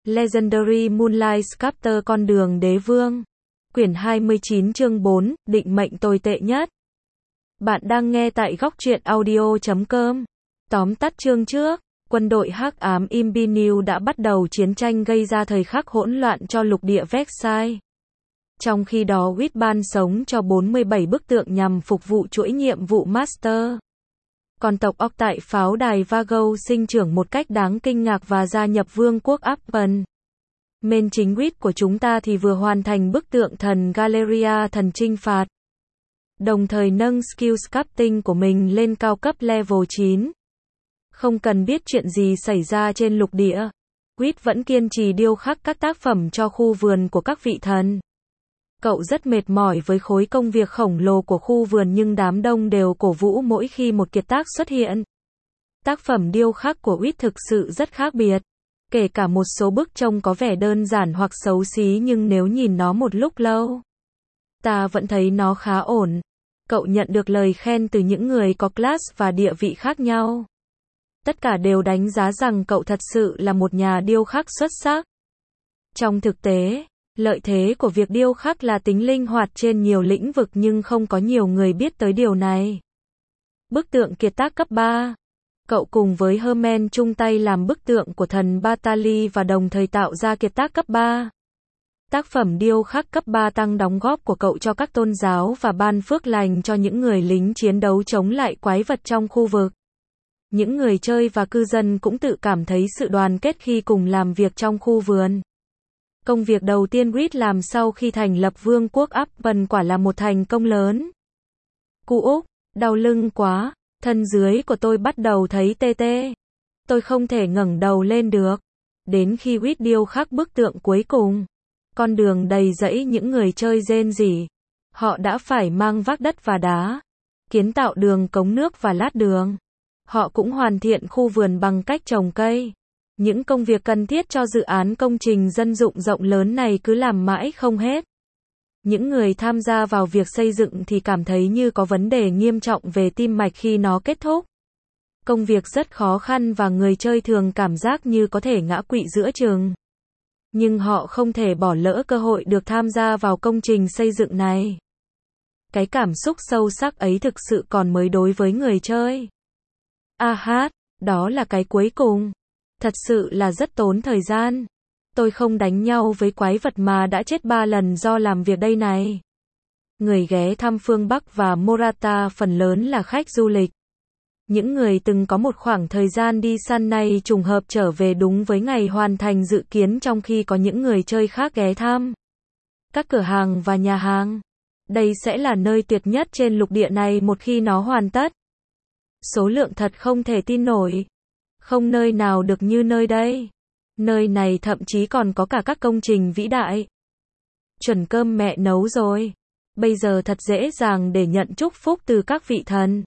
Legendary Moonlight Sculptor Con đường đế vương. Quyển 29 chương 4, định mệnh tồi tệ nhất. Bạn đang nghe tại góc truyện audio.com. Tóm tắt chương trước, quân đội hắc ám Imbinew đã bắt đầu chiến tranh gây ra thời khắc hỗn loạn cho lục địa Versailles. Trong khi đó Whit ban sống cho 47 bức tượng nhằm phục vụ chuỗi nhiệm vụ Master. Còn tộc óc tại pháo đài Vago sinh trưởng một cách đáng kinh ngạc và gia nhập vương quốc Appen. Main chính Whit của chúng ta thì vừa hoàn thành bức tượng thần Galeria thần trinh phạt. Đồng thời nâng skill sculpting của mình lên cao cấp level 9. Không cần biết chuyện gì xảy ra trên lục địa, Whit vẫn kiên trì điêu khắc các tác phẩm cho khu vườn của các vị thần. Cậu rất mệt mỏi với khối công việc khổng lồ của khu vườn nhưng đám đông đều cổ vũ mỗi khi một kiệt tác xuất hiện. Tác phẩm điêu khắc của Whit thực sự rất khác biệt. Kể cả một số bức trông có vẻ đơn giản hoặc xấu xí nhưng nếu nhìn nó một lúc lâu, ta vẫn thấy nó khá ổn. Cậu nhận được lời khen từ những người có class và địa vị khác nhau. Tất cả đều đánh giá rằng cậu thật sự là một nhà điêu khắc xuất sắc. Trong thực tế, lợi thế của việc điêu khắc là tính linh hoạt trên nhiều lĩnh vực nhưng không có nhiều người biết tới điều này. Bức tượng kiệt tác cấp 3. Cậu cùng với Hermen chung tay làm bức tượng của thần Batali và đồng thời tạo ra kiệt tác cấp 3. Tác phẩm điêu khắc cấp 3 tăng đóng góp của cậu cho các tôn giáo và ban phước lành cho những người lính chiến đấu chống lại quái vật trong khu vực. Những người chơi và cư dân cũng tự cảm thấy sự đoàn kết khi cùng làm việc trong khu vườn. Công việc đầu tiên Whit làm sau khi thành lập vương quốc Appen quả là một thành công lớn. Cụ Úc, đau lưng quá, thân dưới của tôi bắt đầu thấy tê tê. Tôi không thể ngẩng đầu lên được. Đến khi Whit điêu khắc bức tượng cuối cùng, con đường đầy rẫy những người chơi rên rỉ. Họ đã phải mang vác đất và đá, kiến tạo đường cống nước và lát đường. Họ cũng hoàn thiện khu vườn bằng cách trồng cây. Những công việc cần thiết cho dự án công trình dân dụng rộng lớn này cứ làm mãi không hết. Những người tham gia vào việc xây dựng thì cảm thấy như có vấn đề nghiêm trọng về tim mạch khi nó kết thúc. Công việc rất khó khăn và người chơi thường cảm giác như có thể ngã quỵ giữa chừng. Nhưng họ không thể bỏ lỡ cơ hội được tham gia vào công trình xây dựng này. Cái cảm xúc sâu sắc ấy thực sự còn mới đối với người chơi. Đó là cái cuối cùng. Thật sự là rất tốn thời gian. Tôi không đánh nhau với quái vật mà đã chết 3 lần do làm việc đây này. Người ghé thăm phương Bắc và Morata phần lớn là khách du lịch. Những người từng có một khoảng thời gian đi săn này trùng hợp trở về đúng với ngày hoàn thành dự kiến trong khi có những người chơi khác ghé thăm. Các cửa hàng và nhà hàng. Đây sẽ là nơi tuyệt nhất trên lục địa này một khi nó hoàn tất. Số lượng thật không thể tin nổi. Không nơi nào được như nơi đây. Nơi này thậm chí còn có cả các công trình vĩ đại. Chuẩn cơm mẹ nấu rồi. Bây giờ thật dễ dàng để nhận chúc phúc từ các vị thần.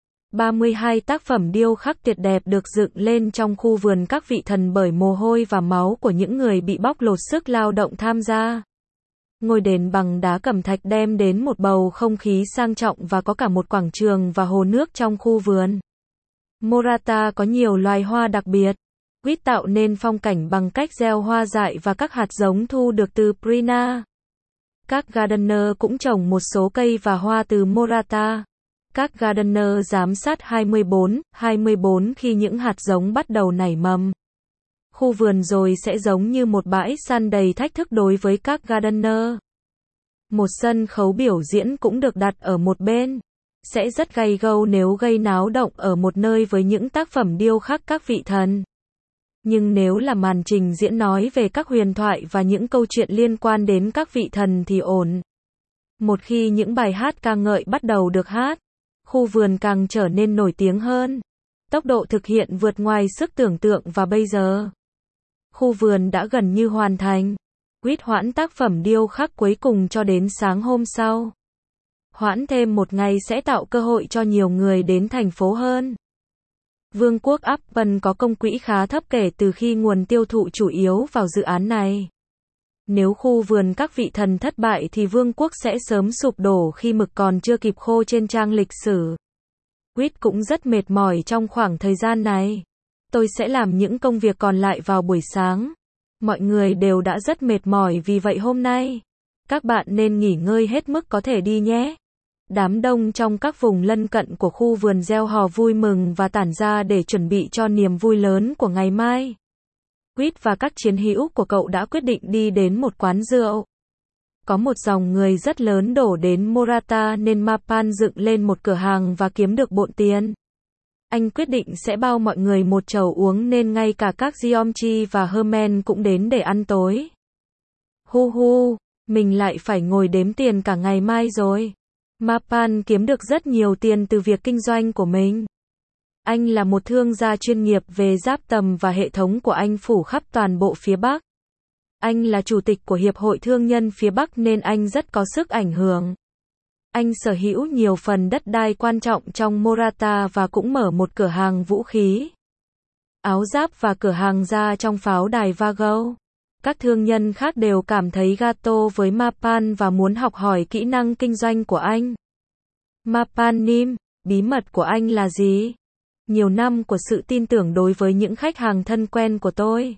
32 tác phẩm điêu khắc tuyệt đẹp được dựng lên trong khu vườn các vị thần bởi mồ hôi và máu của những người bị bóc lột sức lao động tham gia. Ngôi đền bằng đá cẩm thạch đem đến một bầu không khí sang trọng và có cả một quảng trường và hồ nước trong khu vườn. Morata có nhiều loài hoa đặc biệt. Whit tạo nên phong cảnh bằng cách gieo hoa dại và các hạt giống thu được từ Prina. Các gardener cũng trồng một số cây và hoa từ Morata. Các gardener giám sát 24 khi những hạt giống bắt đầu nảy mầm. Khu vườn rồi sẽ giống như một bãi săn đầy thách thức đối với các gardener. Một sân khấu biểu diễn cũng được đặt ở một bên. Sẽ rất gay go nếu gây náo động ở một nơi với những tác phẩm điêu khắc các vị thần. Nhưng nếu là màn trình diễn nói về các huyền thoại và những câu chuyện liên quan đến các vị thần thì ổn. Một khi những bài hát ca ngợi bắt đầu được hát, khu vườn càng trở nên nổi tiếng hơn. Tốc độ thực hiện vượt ngoài sức tưởng tượng và bây giờ, khu vườn đã gần như hoàn thành. Whit hoãn tác phẩm điêu khắc cuối cùng cho đến sáng hôm sau. Hoãn thêm một ngày sẽ tạo cơ hội cho nhiều người đến thành phố hơn. Vương quốc Appen có công quỹ khá thấp kể từ khi nguồn tiêu thụ chủ yếu vào dự án này. Nếu khu vườn các vị thần thất bại thì vương quốc sẽ sớm sụp đổ khi mực còn chưa kịp khô trên trang lịch sử. Whit cũng rất mệt mỏi trong khoảng thời gian này. Tôi sẽ làm những công việc còn lại vào buổi sáng. Mọi người đều đã rất mệt mỏi vì vậy hôm nay, các bạn nên nghỉ ngơi hết mức có thể đi nhé. Đám đông trong các vùng lân cận của khu vườn reo hò vui mừng và tản ra để chuẩn bị cho niềm vui lớn của ngày mai. Quýt và các chiến hữu của cậu đã quyết định đi đến một quán rượu. Có một dòng người rất lớn đổ đến Morata nên Mapan dựng lên một cửa hàng và kiếm được bộn tiền. Anh quyết định sẽ bao mọi người một chầu uống nên ngay cả các Giomchi và Herman cũng đến để ăn tối. Hu hu, mình lại phải ngồi đếm tiền cả ngày mai rồi. Mapan kiếm được rất nhiều tiền từ việc kinh doanh của mình. Anh là một thương gia chuyên nghiệp về giáp tầm và hệ thống của anh phủ khắp toàn bộ phía Bắc. Anh là chủ tịch của Hiệp hội Thương nhân phía Bắc nên anh rất có sức ảnh hưởng. Anh sở hữu nhiều phần đất đai quan trọng trong Morata và cũng mở một cửa hàng vũ khí, áo giáp và cửa hàng da trong pháo đài Vago. Các thương nhân khác đều cảm thấy gato với Mapan và muốn học hỏi kỹ năng kinh doanh của anh. Mapanim, bí mật của anh là gì? Nhiều năm của sự tin tưởng đối với những khách hàng thân quen của tôi.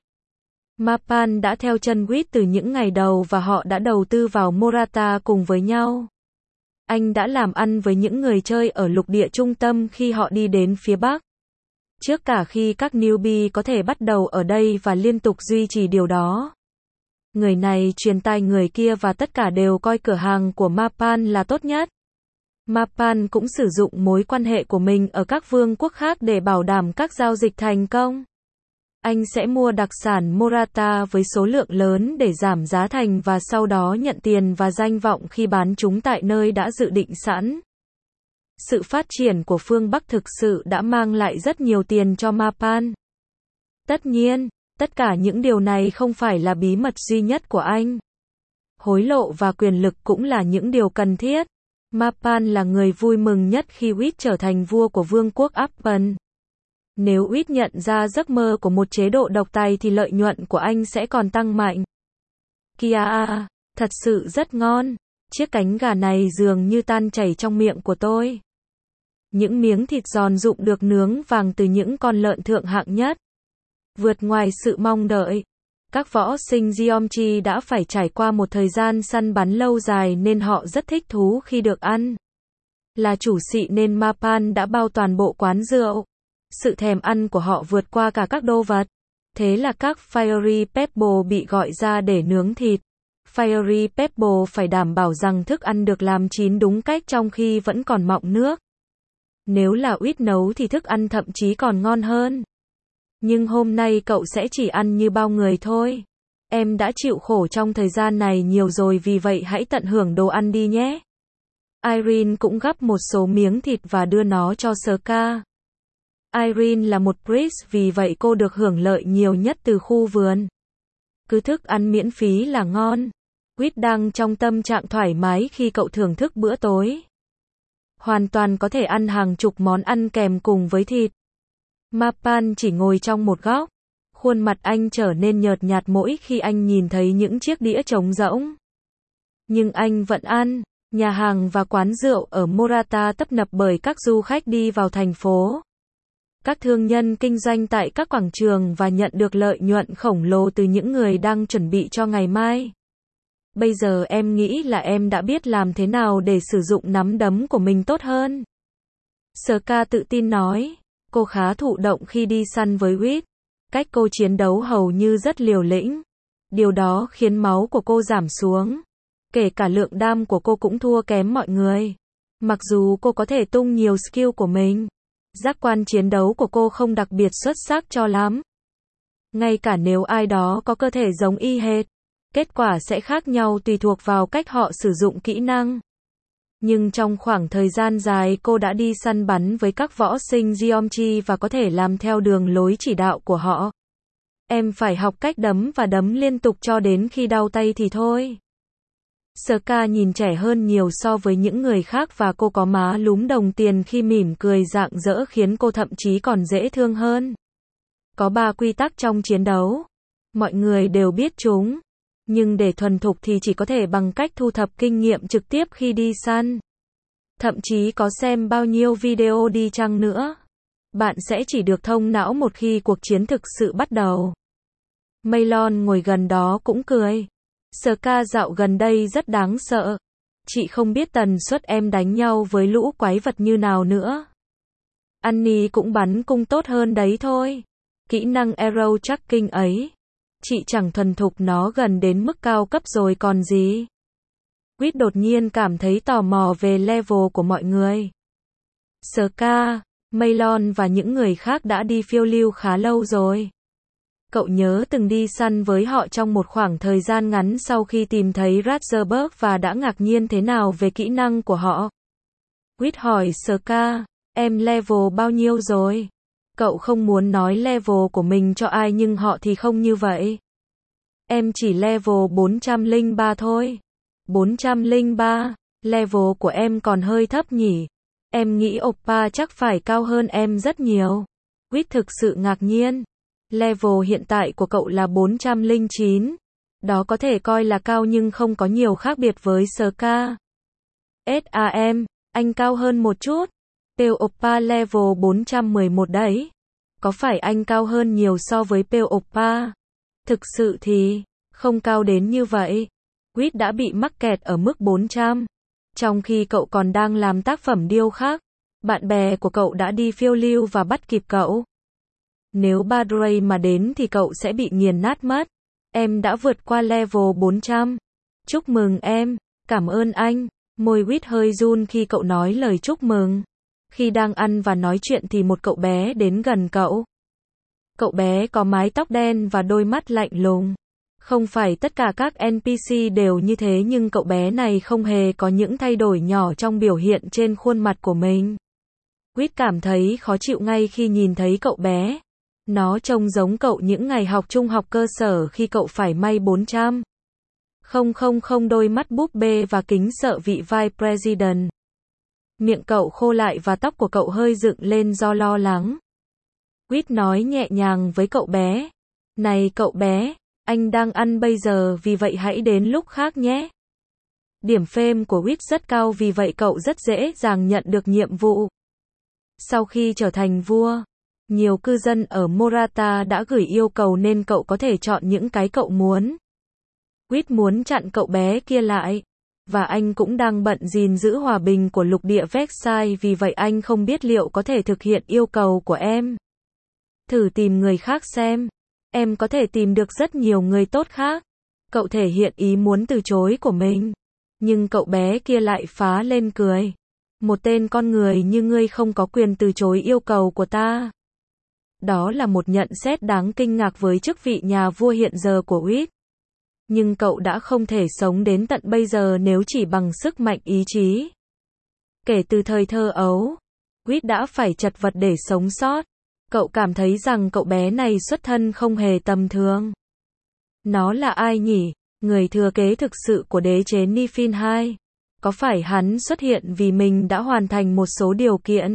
Mapan đã theo chân Quýt từ những ngày đầu và họ đã đầu tư vào Morata cùng với nhau. Anh đã làm ăn với những người chơi ở lục địa trung tâm khi họ đi đến phía Bắc. Trước cả khi các newbie có thể bắt đầu ở đây và liên tục duy trì điều đó. Người này truyền tai người kia và tất cả đều coi cửa hàng của Mapan là tốt nhất. Mapan cũng sử dụng mối quan hệ của mình ở các vương quốc khác để bảo đảm các giao dịch thành công. Anh sẽ mua đặc sản Morata với số lượng lớn để giảm giá thành và sau đó nhận tiền và danh vọng khi bán chúng tại nơi đã dự định sẵn. Sự phát triển của phương Bắc thực sự đã mang lại rất nhiều tiền cho Mapan. Tất nhiên, tất cả những điều này không phải là bí mật duy nhất của anh. Hối lộ và quyền lực cũng là những điều cần thiết. Mapan là người vui mừng nhất khi Quýt trở thành vua của vương quốc Appen. Nếu Quýt nhận ra giấc mơ của một chế độ độc tài thì lợi nhuận của anh sẽ còn tăng mạnh. Kia, thật sự rất ngon. Chiếc cánh gà này dường như tan chảy trong miệng của tôi. Những miếng thịt giòn rụm được nướng vàng từ những con lợn thượng hạng nhất. Vượt ngoài sự mong đợi. Các võ sinh Giomchi đã phải trải qua một thời gian săn bắn lâu dài nên họ rất thích thú khi được ăn. Là chủ xị nên Mapan đã bao toàn bộ quán rượu. Sự thèm ăn của họ vượt qua cả các đồ vật. Thế là các Fiery Pebble bị gọi ra để nướng thịt. Fiery Pebble phải đảm bảo rằng thức ăn được làm chín đúng cách trong khi vẫn còn mọng nước. Nếu là Quýt nấu thì thức ăn thậm chí còn ngon hơn. Nhưng hôm nay cậu sẽ chỉ ăn như bao người thôi. Em đã chịu khổ trong thời gian này nhiều rồi vì vậy hãy tận hưởng đồ ăn đi nhé. Irene cũng gắp một số miếng thịt và đưa nó cho Ska. Irene là một priest vì vậy cô được hưởng lợi nhiều nhất từ khu vườn. Cứ thức ăn miễn phí là ngon. Quýt đang trong tâm trạng thoải mái khi cậu thưởng thức bữa tối. Hoàn toàn có thể ăn hàng chục món ăn kèm cùng với thịt. Mapan chỉ ngồi trong một góc. Khuôn mặt anh trở nên nhợt nhạt mỗi khi anh nhìn thấy những chiếc đĩa trống rỗng. Nhưng anh vẫn ăn. Nhà hàng và quán rượu ở Morata tấp nập bởi các du khách đi vào thành phố. Các thương nhân kinh doanh tại các quảng trường và nhận được lợi nhuận khổng lồ từ những người đang chuẩn bị cho ngày mai. Bây giờ em nghĩ là em đã biết làm thế nào để sử dụng nắm đấm của mình tốt hơn. Ska tự tin nói. Cô khá thụ động khi đi săn với Quýt. Cách cô chiến đấu hầu như rất liều lĩnh. Điều đó khiến máu của cô giảm xuống. Kể cả lượng đam của cô cũng thua kém mọi người. Mặc dù cô có thể tung nhiều skill của mình, giác quan chiến đấu của cô không đặc biệt xuất sắc cho lắm. Ngay cả nếu ai đó có cơ thể giống y hệt, kết quả sẽ khác nhau tùy thuộc vào cách họ sử dụng kỹ năng. Nhưng trong khoảng thời gian dài cô đã đi săn bắn với các võ sinh Giomchi và có thể làm theo đường lối chỉ đạo của họ. Em phải học cách đấm và đấm liên tục cho đến khi đau tay thì thôi. Ska nhìn trẻ hơn nhiều so với những người khác và cô có má lúm đồng tiền khi mỉm cười rạng rỡ khiến cô thậm chí còn dễ thương hơn. Có 3 quy tắc trong chiến đấu. Mọi người đều biết chúng. Nhưng để thuần thục thì chỉ có thể bằng cách thu thập kinh nghiệm trực tiếp khi đi săn. Thậm chí có xem bao nhiêu video đi chăng nữa. Bạn sẽ chỉ được thông não một khi cuộc chiến thực sự bắt đầu. Maylon ngồi gần đó cũng cười. Ska dạo gần đây rất đáng sợ. Chị không biết tần suất em đánh nhau với lũ quái vật như nào nữa. Annie cũng bắn cung tốt hơn đấy thôi. Kỹ năng arrow tracking ấy. Chị chẳng thuần thục nó gần đến mức cao cấp rồi còn gì. Quýt đột nhiên cảm thấy tò mò về level của mọi người. Ska, Maylon và những người khác đã đi phiêu lưu khá lâu rồi. Cậu nhớ từng đi săn với họ trong một khoảng thời gian ngắn sau khi tìm thấy Ratzeburg và đã ngạc nhiên thế nào về kỹ năng của họ. Quýt hỏi Ska, em level bao nhiêu rồi? Cậu không muốn nói level của mình cho ai nhưng họ thì không như vậy. Em chỉ level 403 thôi. 403, level của em còn hơi thấp nhỉ? Em nghĩ Oppa chắc phải cao hơn em rất nhiều. Quýt thực sự ngạc nhiên. Level hiện tại của cậu là 409. Đó có thể coi là cao nhưng không có nhiều khác biệt với Ska. SAM, anh cao hơn một chút. Pale Oppa level 411 đấy. Có phải anh cao hơn nhiều so với Pale Oppa? Thực sự thì, không cao đến như vậy. Quýt đã bị mắc kẹt ở mức 400. Trong khi cậu còn đang làm tác phẩm điêu khắc, bạn bè của cậu đã đi phiêu lưu và bắt kịp cậu. Nếu Badray mà đến thì cậu sẽ bị nghiền nát mất. Em đã vượt qua level 400. Chúc mừng em, cảm ơn anh. Môi Quýt hơi run khi cậu nói lời chúc mừng. Khi đang ăn và nói chuyện thì một cậu bé đến gần cậu. Cậu bé có mái tóc đen và đôi mắt lạnh lùng. Không phải tất cả các NPC đều như thế nhưng cậu bé này không hề có những thay đổi nhỏ trong biểu hiện trên khuôn mặt của mình. Quýt cảm thấy khó chịu ngay khi nhìn thấy cậu bé. Nó trông giống cậu những ngày học trung học cơ sở khi cậu phải may 400. Không đôi mắt búp bê và kính sợ vị vai president. Miệng cậu khô lại và tóc của cậu hơi dựng lên do lo lắng. Quýt nói nhẹ nhàng với cậu bé. Này cậu bé, anh đang ăn bây giờ vì vậy hãy đến lúc khác nhé. Điểm fame của Quýt rất cao vì vậy cậu rất dễ dàng nhận được nhiệm vụ. Sau khi trở thành vua, nhiều cư dân ở Morata đã gửi yêu cầu nên cậu có thể chọn những cái cậu muốn. Quýt muốn chặn cậu bé kia lại. Và anh cũng đang bận gìn giữ hòa bình của lục địa Versailles vì vậy anh không biết liệu có thể thực hiện yêu cầu của em. Thử tìm người khác xem. Em có thể tìm được rất nhiều người tốt khác. Cậu thể hiện ý muốn từ chối của mình. Nhưng cậu bé kia lại phá lên cười. Một tên con người như ngươi không có quyền từ chối yêu cầu của ta. Đó là một nhận xét đáng kinh ngạc với chức vị nhà vua hiện giờ của Quýt. Nhưng cậu đã không thể sống đến tận bây giờ nếu chỉ bằng sức mạnh ý chí. Kể từ thời thơ ấu, Quýt đã phải chật vật để sống sót. Cậu cảm thấy rằng cậu bé này xuất thân không hề tầm thường. Nó là ai nhỉ? Người thừa kế thực sự của đế chế Niflheim II. Có phải hắn xuất hiện vì mình đã hoàn thành một số điều kiện?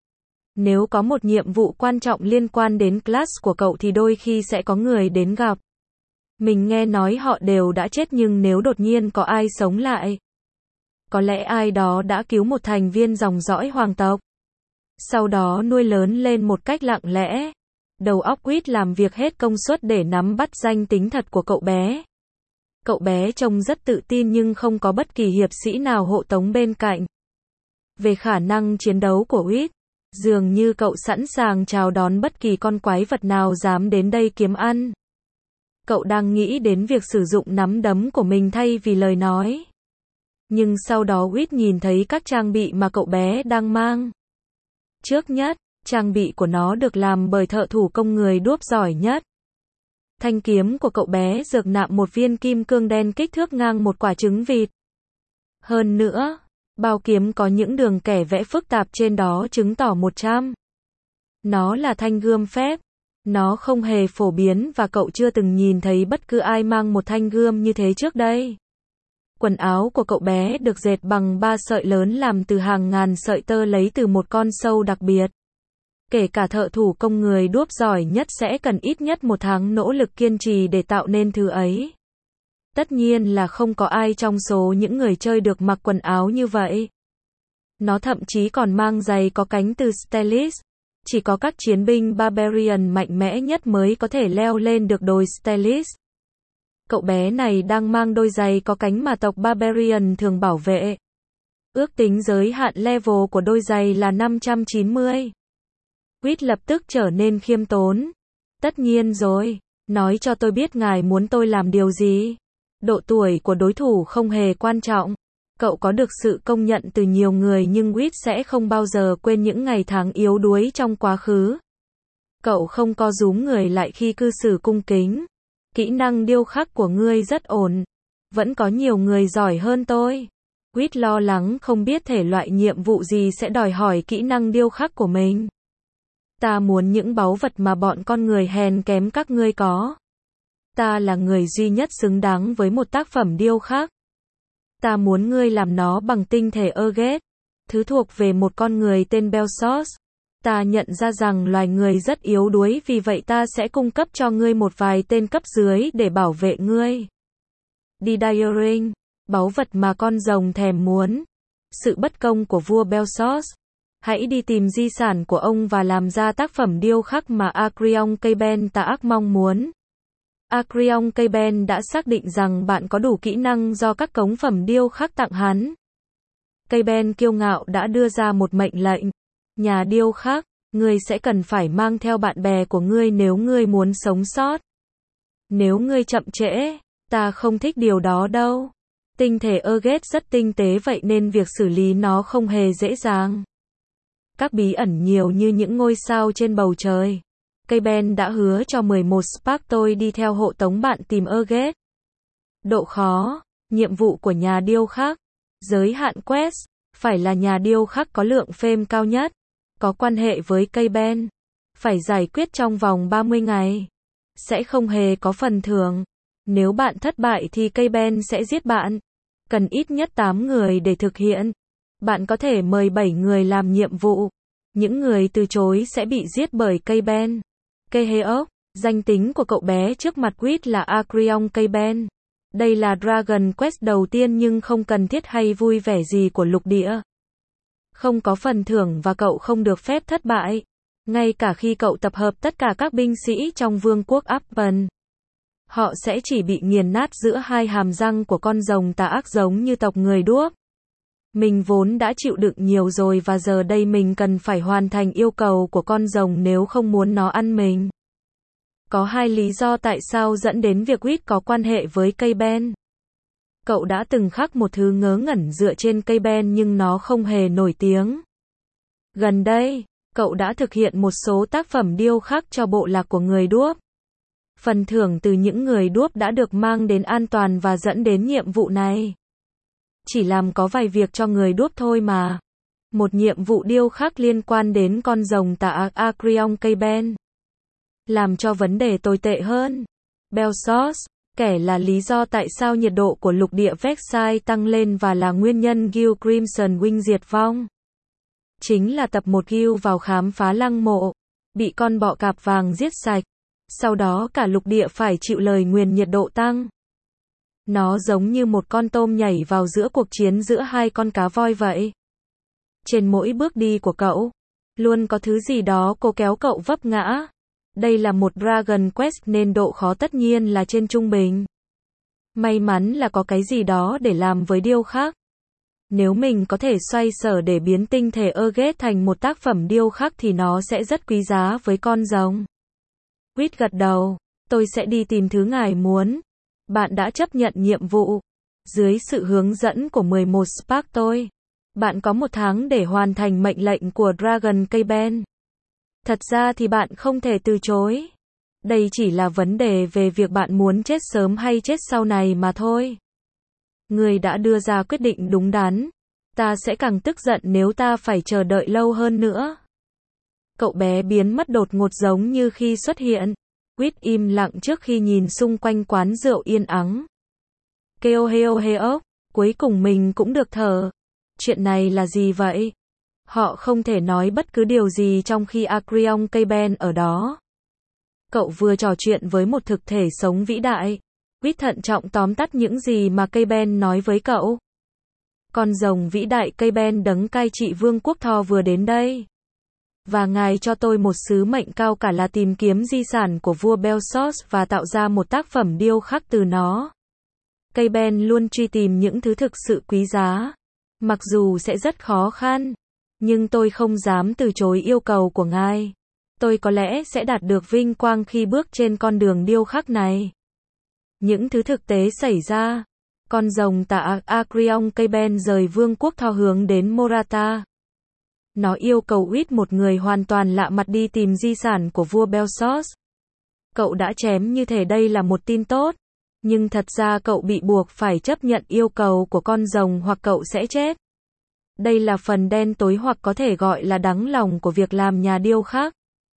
Nếu có một nhiệm vụ quan trọng liên quan đến class của cậu thì đôi khi sẽ có người đến gặp. Mình nghe nói họ đều đã chết nhưng nếu đột nhiên có ai sống lại. Có lẽ ai đó đã cứu một thành viên dòng dõi hoàng tộc. Sau đó nuôi lớn lên một cách lặng lẽ. Đầu óc Quýt làm việc hết công suất để nắm bắt danh tính thật của cậu bé. Cậu bé trông rất tự tin nhưng không có bất kỳ hiệp sĩ nào hộ tống bên cạnh. Về khả năng chiến đấu của Quýt, dường như cậu sẵn sàng chào đón bất kỳ con quái vật nào dám đến đây kiếm ăn. Cậu đang nghĩ đến việc sử dụng nắm đấm của mình thay vì lời nói. Nhưng sau đó Quýt nhìn thấy các trang bị mà cậu bé đang mang. Trước nhất, trang bị của nó được làm bởi thợ thủ công người đúc giỏi nhất. Thanh kiếm của cậu bé dược nạm một viên kim cương đen kích thước ngang một quả trứng vịt. Hơn nữa, bao kiếm có những đường kẻ vẽ phức tạp trên đó chứng tỏ 100. Nó là thanh gươm phép. Nó không hề phổ biến và cậu chưa từng nhìn thấy bất cứ ai mang một thanh gươm như thế trước đây. Quần áo của cậu bé được dệt bằng 3 sợi lớn làm từ hàng ngàn sợi tơ lấy từ một con sâu đặc biệt. Kể cả thợ thủ công người đúc giỏi nhất sẽ cần ít nhất 1 tháng nỗ lực kiên trì để tạo nên thứ ấy. Tất nhiên là không có ai trong số những người chơi được mặc quần áo như vậy. Nó thậm chí còn mang giày có cánh từ Stellis. chỉ có các chiến binh Barbarian mạnh mẽ nhất mới có thể leo lên được đồi Stelis. Cậu bé này đang mang đôi giày có cánh mà tộc Barbarian thường bảo vệ. Ước tính giới hạn level của đôi giày là 590. Quýt lập tức trở nên khiêm tốn. Tất nhiên rồi, nói cho tôi biết ngài muốn tôi làm điều gì. Độ tuổi của đối thủ không hề quan trọng. Cậu có được sự công nhận từ nhiều người nhưng Quýt sẽ không bao giờ quên những ngày tháng yếu đuối trong quá khứ. Cậu không co rúm người lại khi cư xử cung kính. Kỹ năng điêu khắc của ngươi rất ổn. Vẫn có nhiều người giỏi hơn tôi. Quýt lo lắng không biết thể loại nhiệm vụ gì sẽ đòi hỏi kỹ năng điêu khắc của mình. Ta muốn những báu vật mà bọn con người hèn kém các ngươi có. Ta là người duy nhất xứng đáng với một tác phẩm điêu khắc. Ta muốn ngươi làm nó bằng tinh thể Urget, thứ thuộc về một con người tên Belsos. Ta nhận ra rằng loài người rất yếu đuối vì vậy ta sẽ cung cấp cho ngươi một vài tên cấp dưới để bảo vệ ngươi. Didiering, báu vật mà con rồng thèm muốn. Sự bất công của vua Belsos. Hãy đi tìm di sản của ông và làm ra tác phẩm điêu khắc mà Acreon Kayben tà ác mong muốn. Acreon Kayben đã xác định rằng bạn có đủ kỹ năng do các cống phẩm điêu khắc tặng hắn. Kayben kiêu ngạo đã đưa ra một mệnh lệnh. Nhà điêu khắc, ngươi sẽ cần phải mang theo bạn bè của ngươi nếu ngươi muốn sống sót. Nếu ngươi chậm trễ, ta không thích điều đó đâu. Tinh thể Urget rất tinh tế vậy nên việc xử lý nó không hề dễ dàng. Các bí ẩn nhiều như những ngôi sao trên bầu trời. Kayben đã hứa cho 11 Sparktoid đi theo hộ tống bạn tìm Urget. Độ khó, nhiệm vụ của nhà điêu khắc. Giới hạn quest, phải là nhà điêu khắc có lượng fame cao nhất. Có quan hệ với Kayben. Phải giải quyết trong vòng 30 ngày. Sẽ không hề có phần thưởng. Nếu bạn thất bại thì Kayben sẽ giết bạn. Cần ít nhất 8 người để thực hiện. Bạn có thể mời 7 người làm nhiệm vụ. Những người từ chối sẽ bị giết bởi Kayben. Keheok, danh tính của cậu bé trước mặt Quýt là Acreon Kayben. Đây là Dragon Quest đầu tiên nhưng không cần thiết hay vui vẻ gì của lục địa. Không có phần thưởng và cậu không được phép thất bại. Ngay cả khi cậu tập hợp tất cả các binh sĩ trong vương quốc Appen. Họ sẽ chỉ bị nghiền nát giữa hai hàm răng của con rồng tà ác giống như tộc người đuốc. Mình vốn đã chịu đựng nhiều rồi và giờ đây mình cần phải hoàn thành yêu cầu của con rồng nếu không muốn nó ăn mình. Có hai lý do tại sao dẫn đến việc Quýt có quan hệ với Kayben. Cậu đã từng khắc một thứ ngớ ngẩn dựa trên Kayben nhưng nó không hề nổi tiếng. Gần đây, cậu đã thực hiện một số tác phẩm điêu khắc cho bộ lạc của người đuốc. Phần thưởng từ những người đuốc đã được mang đến an toàn và dẫn đến nhiệm vụ này. Chỉ làm có vài việc cho người đuốc thôi mà. Một nhiệm vụ điêu khắc liên quan đến con rồng tà ác Acreon Kayben. Làm cho vấn đề tồi tệ hơn. Belsos, kẻ là lý do tại sao nhiệt độ của lục địa Vexai tăng lên và là nguyên nhân Guild Crimson Wing diệt vong. Chính là tập 1 Guild vào khám phá lăng mộ. Bị con bọ cạp vàng giết sạch. Sau đó cả lục địa phải chịu lời nguyền nhiệt độ tăng. Nó giống như một con tôm nhảy vào giữa cuộc chiến giữa hai con cá voi vậy. Trên mỗi bước đi của cậu, luôn có thứ gì đó cố kéo cậu vấp ngã. Đây là một Dragon Quest nên độ khó tất nhiên là trên trung bình. May mắn là có cái gì đó để làm với điêu khắc. Nếu mình có thể xoay sở để biến tinh thể Urget thành một tác phẩm điêu khắc thì nó sẽ rất quý giá với con rồng. Quýt gật đầu, tôi sẽ đi tìm thứ ngài muốn. Bạn đã chấp nhận nhiệm vụ. Dưới sự hướng dẫn của 11 Sparktoid, bạn có 1 tháng để hoàn thành mệnh lệnh của Dragon Kayben. Thật ra thì bạn không thể từ chối. Đây chỉ là vấn đề về việc bạn muốn chết sớm hay chết sau này mà thôi. Ngươi đã đưa ra quyết định đúng đắn. Ta sẽ càng tức giận nếu ta phải chờ đợi lâu hơn nữa. Cậu bé biến mất đột ngột giống như khi xuất hiện. Quýt im lặng trước khi nhìn xung quanh quán rượu yên ắng. Keoheoheok, cuối cùng mình cũng được thở. Chuyện này là gì vậy? Họ không thể nói bất cứ điều gì trong khi Acreon Kayben ở đó. Cậu vừa trò chuyện với một thực thể sống vĩ đại. Quýt thận trọng tóm tắt những gì mà Kayben nói với cậu. Con rồng vĩ đại Kayben đấng cai trị vương quốc Thor vừa đến đây. và ngài cho tôi một sứ mệnh cao cả là tìm kiếm di sản của vua Belsos và tạo ra một tác phẩm điêu khắc từ nó. Cây Ben luôn truy tìm những thứ thực sự quý giá. Mặc dù sẽ rất khó khăn, nhưng tôi không dám từ chối yêu cầu của ngài. Tôi có lẽ sẽ đạt được vinh quang khi bước trên con đường điêu khắc này. Những thứ thực tế xảy ra. Con rồng tả Acreon cây Ben rời vương quốc Thor hướng đến Morata. Nó yêu cầu Uýt, một người hoàn toàn lạ mặt, đi tìm di sản của vua Belsos. Cậu đã chém như thể đây là một tin tốt. Nhưng thật ra cậu bị buộc phải chấp nhận yêu cầu của con rồng hoặc cậu sẽ chết. Đây là phần đen tối hoặc có thể gọi là đắng lòng của việc làm nhà điêu khắc.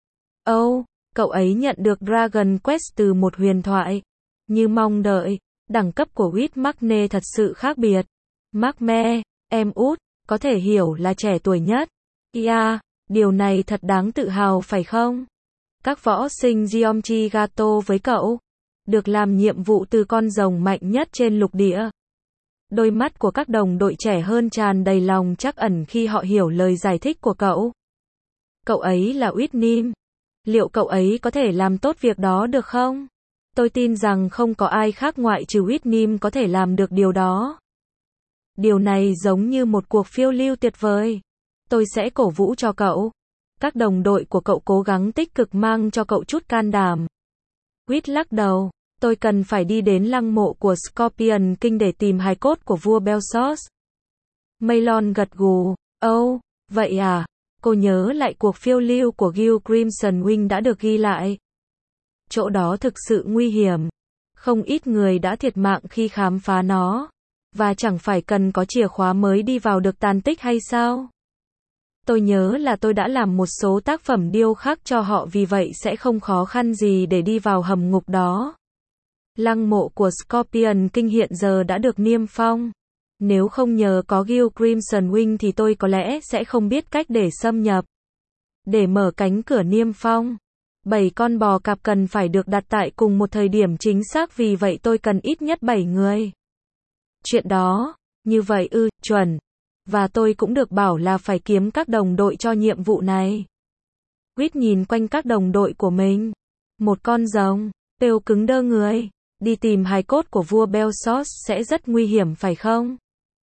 Cậu ấy nhận được Dragon Quest từ một huyền thoại. Như mong đợi, đẳng cấp của Uýt Magne thật sự khác biệt. Magme, em út, có thể hiểu là trẻ tuổi nhất. Điều này thật đáng tự hào phải không? Các võ sinh Geomchi Gato với cậu. Được làm nhiệm vụ từ con rồng mạnh nhất trên lục địa. Đôi mắt của các đồng đội trẻ hơn tràn đầy lòng trắc ẩn khi họ hiểu lời giải thích của cậu. Cậu ấy là Uýt Nim. Liệu cậu ấy có thể làm tốt việc đó được không? Tôi tin rằng không có ai khác ngoại trừ Uýt Nim có thể làm được điều đó. Điều này giống như một cuộc phiêu lưu tuyệt vời. Tôi sẽ cổ vũ cho cậu. Các đồng đội của cậu cố gắng tích cực mang cho cậu chút can đảm. Uýt lắc đầu. Tôi cần phải đi đến lăng mộ của Scorpion King để tìm hài cốt của vua Belsos. Maylon gật gù. Vậy à? Cô nhớ lại cuộc phiêu lưu của Gil Crimson Wing đã được ghi lại. Chỗ đó thực sự nguy hiểm. Không ít người đã thiệt mạng khi khám phá nó. Và chẳng phải cần có chìa khóa mới đi vào được tàn tích hay sao? Tôi nhớ là tôi đã làm một số tác phẩm điêu khắc cho họ, vì vậy sẽ không khó khăn gì để đi vào hầm ngục đó. Lăng mộ của Scorpion King hiện giờ đã được niêm phong. Nếu không nhờ có Gil Crimson Wing thì tôi có lẽ sẽ không biết cách để xâm nhập. Để mở cánh cửa niêm phong, 7 con bò cạp cần phải được đặt tại cùng một thời điểm chính xác, vì vậy tôi cần ít nhất 7 người. Chuyện đó, như vậy chuẩn. Và tôi cũng được bảo là phải kiếm các đồng đội cho nhiệm vụ này. Uýt nhìn quanh các đồng đội của mình. Một con rồng, Pêu cứng đơ người. Đi tìm hài cốt của vua Belsos sẽ rất nguy hiểm phải không?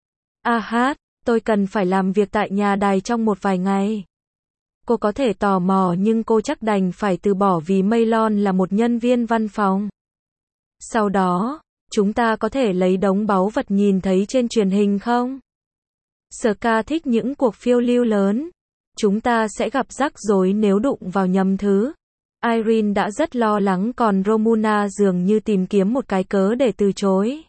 Tôi cần phải làm việc tại nhà đài trong một vài ngày. Cô có thể tò mò nhưng cô chắc đành phải từ bỏ vì Maylon là một nhân viên văn phòng. Sau đó, chúng ta có thể lấy đống báu vật nhìn thấy trên truyền hình không? Ska thích những cuộc phiêu lưu lớn. Chúng ta sẽ gặp rắc rối nếu đụng vào nhầm thứ. Irene đã rất lo lắng, còn Romuna dường như tìm kiếm một cái cớ để từ chối.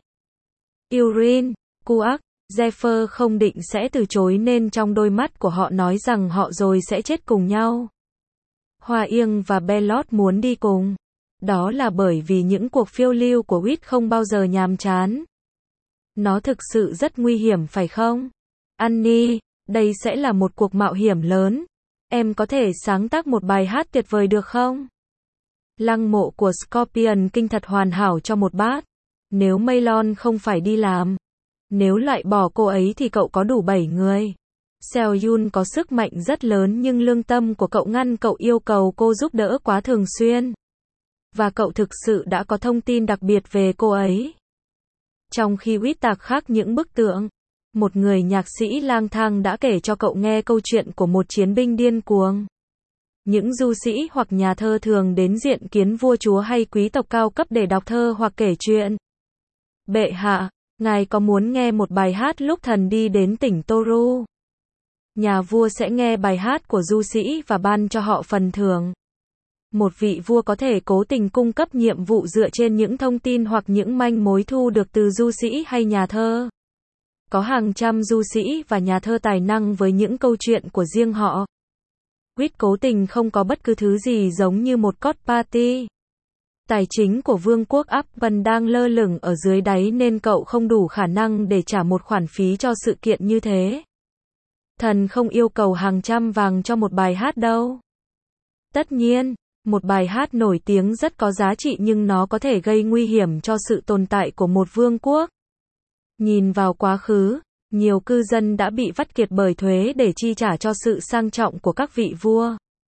Irene, Kuak, Zephyr không định sẽ từ chối nên trong đôi mắt của họ nói rằng họ rồi sẽ chết cùng nhau. Hoa Yên và Belot muốn đi cùng. Đó là bởi vì những cuộc phiêu lưu của Uýt không bao giờ nhàm chán. Nó thực sự rất nguy hiểm phải không? Annie, đây sẽ là một cuộc mạo hiểm lớn. Em có thể sáng tác một bài hát tuyệt vời được không? Lăng mộ của Scorpion King thật hoàn hảo cho một bát. Nếu Maylon không phải đi làm. Nếu loại bỏ cô ấy thì cậu có đủ 7 người. Seoyun có sức mạnh rất lớn nhưng lương tâm của cậu ngăn cậu yêu cầu cô giúp đỡ quá thường xuyên. Và cậu thực sự đã có thông tin đặc biệt về cô ấy. Trong khi Uýt tạc khắc những bức tượng, một người nhạc sĩ lang thang đã kể cho cậu nghe câu chuyện của một chiến binh điên cuồng. Những du sĩ hoặc nhà thơ thường đến diện kiến vua chúa hay quý tộc cao cấp để đọc thơ hoặc kể chuyện. Bệ hạ, ngài có muốn nghe một bài hát lúc thần đi đến tỉnh Toru? Nhà vua sẽ nghe bài hát của du sĩ và ban cho họ phần thưởng. Một vị vua có thể cố tình cung cấp nhiệm vụ dựa trên những thông tin hoặc những manh mối thu được từ du sĩ hay nhà thơ. Có hàng trăm du sĩ và nhà thơ tài năng với những câu chuyện của riêng họ. Uýt cố tình không có bất cứ thứ gì giống như một cốt party. Tài chính của vương quốc Upton đang lơ lửng ở dưới đáy nên cậu không đủ khả năng để trả một khoản phí cho sự kiện như thế. Thần không yêu cầu hàng trăm vàng cho một bài hát đâu. Tất nhiên, một bài hát nổi tiếng rất có giá trị nhưng nó có thể gây nguy hiểm cho sự tồn tại của một vương quốc. Nhìn vào quá khứ, nhiều cư dân đã bị vắt kiệt bởi thuế để chi trả cho sự sang trọng của các vị vua.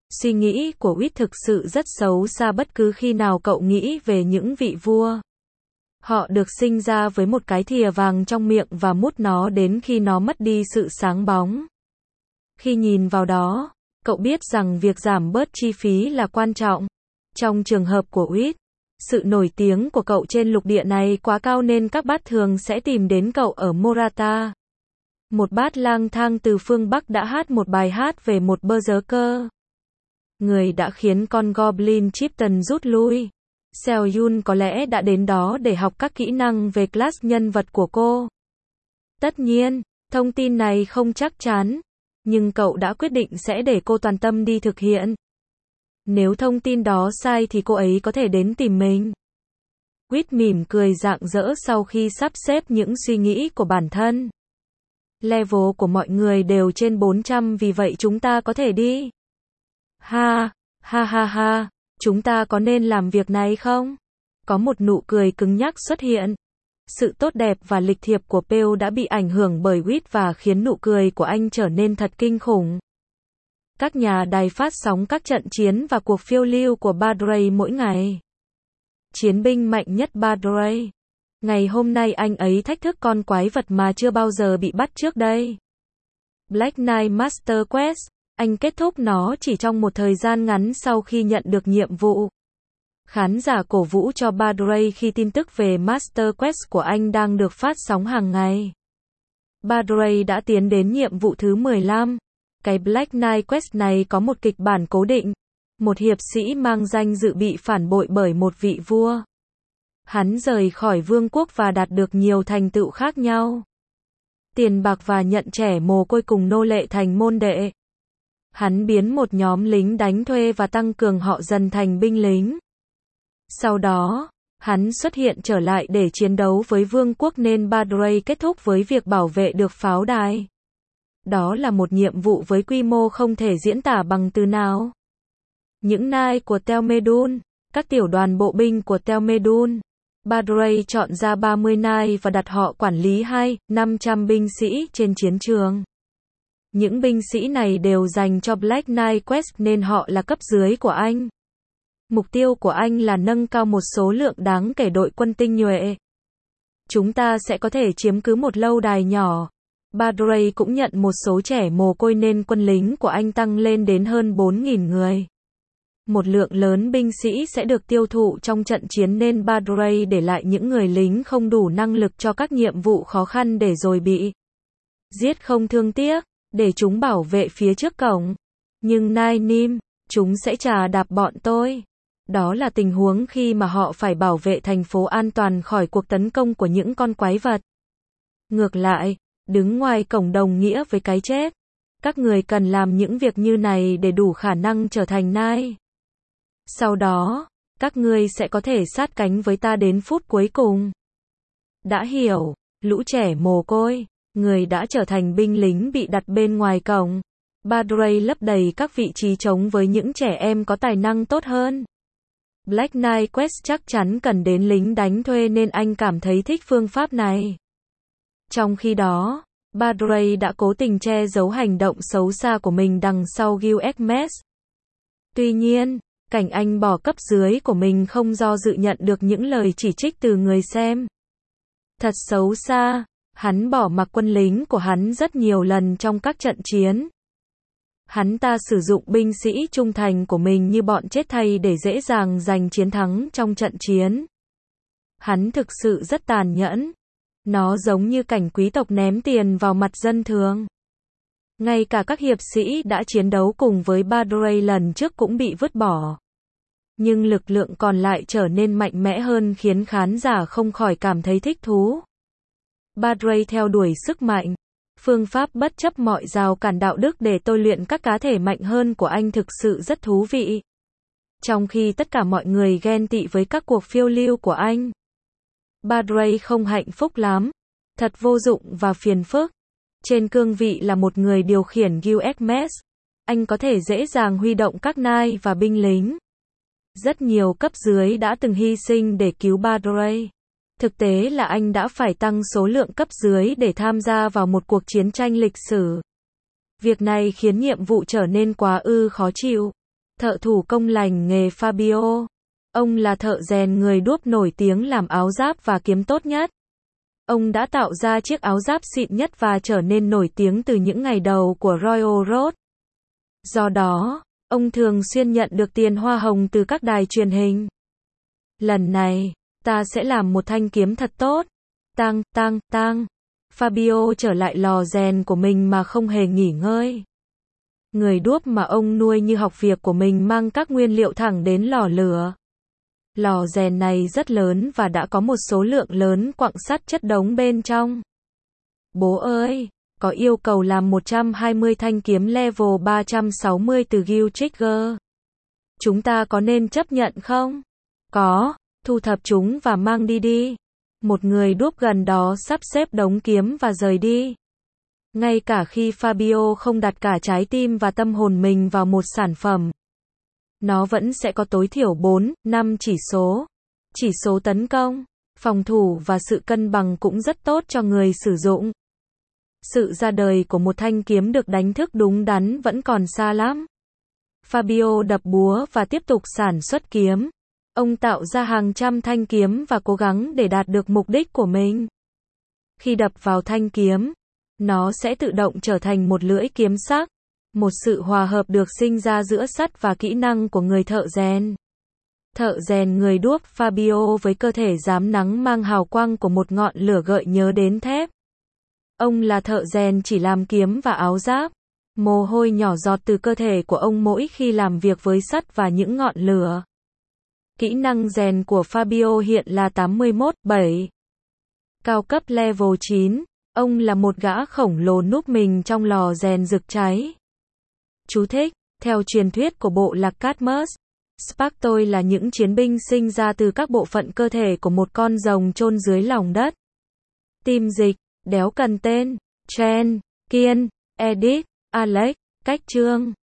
Suy nghĩ của Whit thực sự rất xấu xa bất cứ khi nào cậu nghĩ về những vị vua. Họ được sinh ra với một cái thìa vàng trong miệng và mút nó đến khi nó mất đi sự sáng bóng. Khi nhìn vào đó, cậu biết rằng việc giảm bớt chi phí là quan trọng. Trong trường hợp của Whit, sự nổi tiếng của cậu trên lục địa này quá cao nên các bát thường sẽ tìm đến cậu ở Morata. Một bát lang thang từ phương Bắc đã hát một bài hát về một berserker. Người đã khiến con Goblin Chieftain rút lui. Seo-yun có lẽ đã đến đó để học các kỹ năng về class nhân vật của cô. Tất nhiên, thông tin này không chắc chắn, nhưng cậu đã quyết định sẽ để cô toàn tâm đi thực hiện. Nếu thông tin đó sai thì cô ấy có thể đến tìm mình. Whit mỉm cười rạng rỡ sau khi sắp xếp những suy nghĩ của bản thân. Level của mọi người đều trên 400 vì vậy chúng ta có thể đi. Ha, ha ha ha, chúng ta có nên làm việc này không? Có một nụ cười cứng nhắc xuất hiện. Sự tốt đẹp và lịch thiệp của Pale đã bị ảnh hưởng bởi Whit và khiến nụ cười của anh trở nên thật kinh khủng. Các nhà đài phát sóng các trận chiến và cuộc phiêu lưu của Badrey mỗi ngày. Chiến binh mạnh nhất Badrey. Ngày hôm nay anh ấy thách thức con quái vật mà chưa bao giờ bị bắt trước đây. Black Knight Master Quest. Anh kết thúc nó chỉ trong một thời gian ngắn sau khi nhận được nhiệm vụ. Khán giả cổ vũ cho Badrey khi tin tức về Master Quest của anh đang được phát sóng hàng ngày. Badrey đã tiến đến nhiệm vụ thứ 15. Cái Black Knight Quest này có một kịch bản cố định. Một hiệp sĩ mang danh dự bị phản bội bởi một vị vua. Hắn rời khỏi vương quốc và đạt được nhiều thành tựu khác nhau. Tiền bạc và nhận trẻ mồ côi cùng nô lệ thành môn đệ. Hắn biến một nhóm lính đánh thuê và tăng cường họ dần thành binh lính. Sau đó, hắn xuất hiện trở lại để chiến đấu với vương quốc nên Badrey kết thúc với việc bảo vệ được pháo đài. Đó là một nhiệm vụ với quy mô không thể diễn tả bằng từ nào. Những Knight của Telmedun, các tiểu đoàn bộ binh của Telmedun. Badrey chọn ra 30 Knight và đặt họ quản lý 500 binh sĩ trên chiến trường. Những binh sĩ này đều dành cho Black Knight Quest nên họ là cấp dưới của anh. Mục tiêu của anh là nâng cao một số lượng đáng kể đội quân tinh nhuệ. Chúng ta sẽ có thể chiếm cứ một lâu đài nhỏ. Badrey cũng nhận một số trẻ mồ côi nên quân lính của anh tăng lên đến hơn 4.000 người. Một lượng lớn binh sĩ sẽ được tiêu thụ trong trận chiến nên Badrey để lại những người lính không đủ năng lực cho các nhiệm vụ khó khăn để rồi bị giết không thương tiếc, để chúng bảo vệ phía trước cổng. Nhưng Nai Nim, chúng sẽ chà đạp bọn tôi. Đó là tình huống khi mà họ phải bảo vệ thành phố an toàn khỏi cuộc tấn công của những con quái vật. Ngược lại, đứng ngoài cổng đồng nghĩa với cái chết. Các người cần làm những việc như này để đủ khả năng trở thành Nai. Sau đó, các ngươi sẽ có thể sát cánh với ta đến phút cuối cùng. Đã hiểu, lũ trẻ mồ côi, người đã trở thành binh lính bị đặt bên ngoài cổng. Badrey lấp đầy các vị trí trống với những trẻ em có tài năng tốt hơn. Black Knight Quest chắc chắn cần đến lính đánh thuê nên anh cảm thấy thích phương pháp này. Trong khi đó, Badrey đã cố tình che giấu hành động xấu xa của mình đằng sau Gilgamesh. Tuy nhiên, cảnh anh bỏ cấp dưới của mình không do dự nhận được những lời chỉ trích từ người xem. Thật xấu xa, hắn bỏ mặc quân lính của hắn rất nhiều lần trong các trận chiến. Hắn ta sử dụng binh sĩ trung thành của mình như bọn chết thay để dễ dàng giành chiến thắng trong trận chiến. Hắn thực sự rất tàn nhẫn. Nó giống như cảnh quý tộc ném tiền vào mặt dân thường. Ngay cả các hiệp sĩ đã chiến đấu cùng với Badrey lần trước cũng bị vứt bỏ. Nhưng lực lượng còn lại trở nên mạnh mẽ hơn khiến khán giả không khỏi cảm thấy thích thú. Badrey theo đuổi sức mạnh. Phương pháp bất chấp mọi rào cản đạo đức để tôi luyện các cá thể mạnh hơn của anh thực sự rất thú vị. Trong khi tất cả mọi người ghen tị với các cuộc phiêu lưu của anh. Badrey không hạnh phúc lắm. Thật vô dụng và phiền phức. Trên cương vị là một người điều khiển Gilgamesh, anh có thể dễ dàng huy động các nai và binh lính. Rất nhiều cấp dưới đã từng hy sinh để cứu Badrey. Thực tế là anh đã phải tăng số lượng cấp dưới để tham gia vào một cuộc chiến tranh lịch sử. Việc này khiến nhiệm vụ trở nên quá khó chịu. Thợ thủ công lành nghề Fabio. Ông là thợ rèn người đúc nổi tiếng làm áo giáp và kiếm tốt nhất. Ông đã tạo ra chiếc áo giáp xịn nhất và trở nên nổi tiếng từ những ngày đầu của Royal Road. Do đó, ông thường xuyên nhận được tiền hoa hồng từ các đài truyền hình. Lần này, ta sẽ làm một thanh kiếm thật tốt. Tang, tang, tang. Fabio trở lại lò rèn của mình mà không hề nghỉ ngơi. Người đúc mà ông nuôi như học việc của mình mang các nguyên liệu thẳng đến lò lửa. Lò rèn này rất lớn và đã có một số lượng lớn quặng sắt chất đống bên trong. Bố ơi, có yêu cầu làm 120 thanh kiếm level 360 từ Guild Trigger. Chúng ta có nên chấp nhận không? Có, thu thập chúng và mang đi đi. Một người đúc gần đó sắp xếp đống kiếm và rời đi. Ngay cả khi Fabio không đặt cả trái tim và tâm hồn mình vào một sản phẩm, nó vẫn sẽ có tối thiểu 4, 5 chỉ số. Chỉ số tấn công, phòng thủ và sự cân bằng cũng rất tốt cho người sử dụng. Sự ra đời của một thanh kiếm được đánh thức đúng đắn vẫn còn xa lắm. Fabio đập búa và tiếp tục sản xuất kiếm. Ông tạo ra hàng trăm thanh kiếm và cố gắng để đạt được mục đích của mình. Khi đập vào thanh kiếm, nó sẽ tự động trở thành một lưỡi kiếm sắc. Một sự hòa hợp được sinh ra giữa sắt và kỹ năng của người thợ rèn. Thợ rèn người đúc Fabio với cơ thể rám nắng mang hào quang của một ngọn lửa gợi nhớ đến thép. Ông là thợ rèn chỉ làm kiếm và áo giáp. Mồ hôi nhỏ giọt từ cơ thể của ông mỗi khi làm việc với sắt và những ngọn lửa. Kỹ năng rèn của Fabio hiện là 81/7. Cao cấp level 9. Ông là một gã khổng lồ núp mình trong lò rèn rực cháy. Chú thích, theo truyền thuyết của bộ lạc Cadmus, Spartoi là những chiến binh sinh ra từ các bộ phận cơ thể của một con rồng chôn dưới lòng đất. Tim dịch, đéo cần tên, Chen, Kiên, Edith, Alex, cách chương.